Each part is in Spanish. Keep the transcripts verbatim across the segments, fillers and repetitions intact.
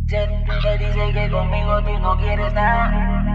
Te dice que conmigo tú no quieres nada,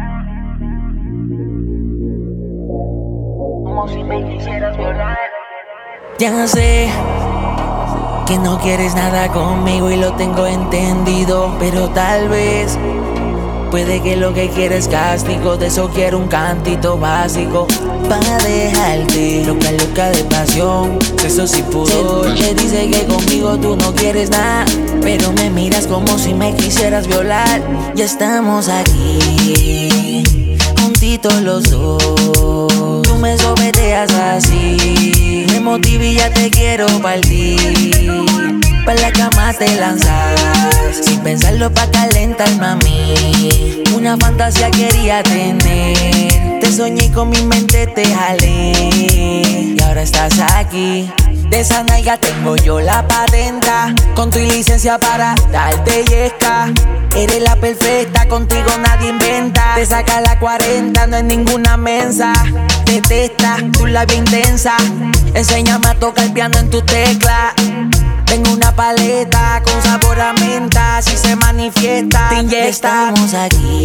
como si me quisieras violar. Ya sé que no quieres nada conmigo y lo tengo entendido, pero tal vez puede que lo que quieres es castigo. De eso quiero un cantito básico para dejarte loca, loca de pasión, sexo sin pudor. Te dice que conmigo tú no quieres nada, pero me miras como si me quisieras violar. Ya estamos aquí, juntitos los dos. Tú me someteas así, me motiva y ya te quiero partir. Pa' la cama te lanzas, sin pensarlo pa' calentar, mami. Una fantasía quería tener, te soñé y con mi mente te jalé. Y ahora estás aquí, de esa nalga tengo yo la patenta, con tu licencia para darte yesca. Eres la perfecta, contigo nadie inventa. Te saca la cuarenta, no es ninguna mensa. Te testa, tu labia intensa. Enséñame a tocar el piano en tu tecla. Tengo una paleta con sabor a menta, si se manifiesta te inyecta. Estamos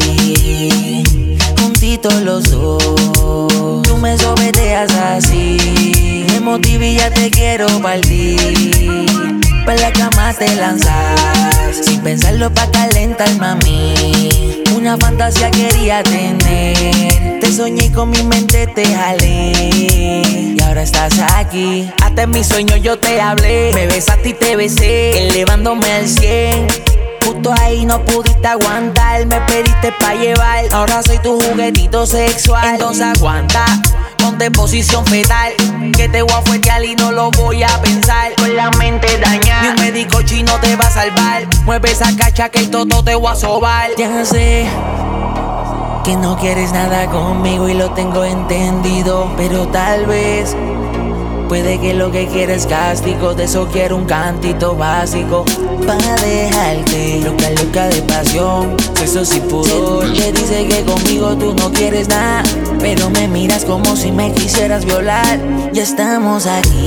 aquí, juntitos los dos. Tú me someteas así, me motiva y ya te quiero partir. Pa' la cama te lanzas, sin pensarlo pa' calentar, mami. Una fantasía quería tener, te soñé y con mi mente te jalé. Y ahora estás aquí, hasta en mis sueños yo te hablé. Me besaste y te besé, elevándome al cien. Justo ahí no pudiste aguantar, me pediste pa' llevar. Ahora soy tu juguetito sexual, entonces aguanta, ponte posición fetal, que te voy a fuetear y no lo voy a pensar. Con la mente dañada, ni un médico chino te va a salvar. Mueve esa cacha que el toto te voy a sobar. Ya sé que no quieres nada conmigo y lo tengo entendido, pero tal vez puede que lo que quieres es castigo. De eso quiero un cantito básico para dejarte loca, loca de pasión, sexo sin pudor. Te dice que conmigo tú no quieres nada, pero me miras como si me quisieras violar. Ya estamos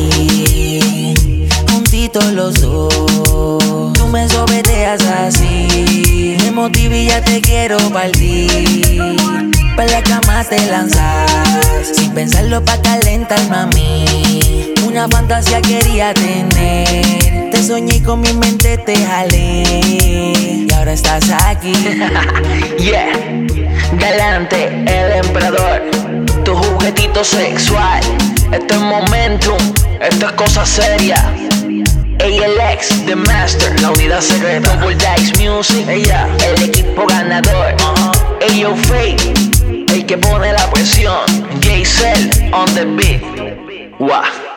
aquí, juntitos los dos. Tú me someteas así, me motiva y ya te quiero partir. Pa' la cama te lanzas, sin pensarlo pa' calentar, mami. Una fantasía quería tener, te soñé y con mi mente te jalé. Y ahora estás aquí. yeah, galante, el emperador, tu juguetito sexual. Esto es momentum, esto es cosa seria. A L X, The Master, la unidad secreta. Double Dice Music, ella, el equipo ganador. uh-huh. Ayo Fate, el que pone la presión. J-Cell on the beat. Wow.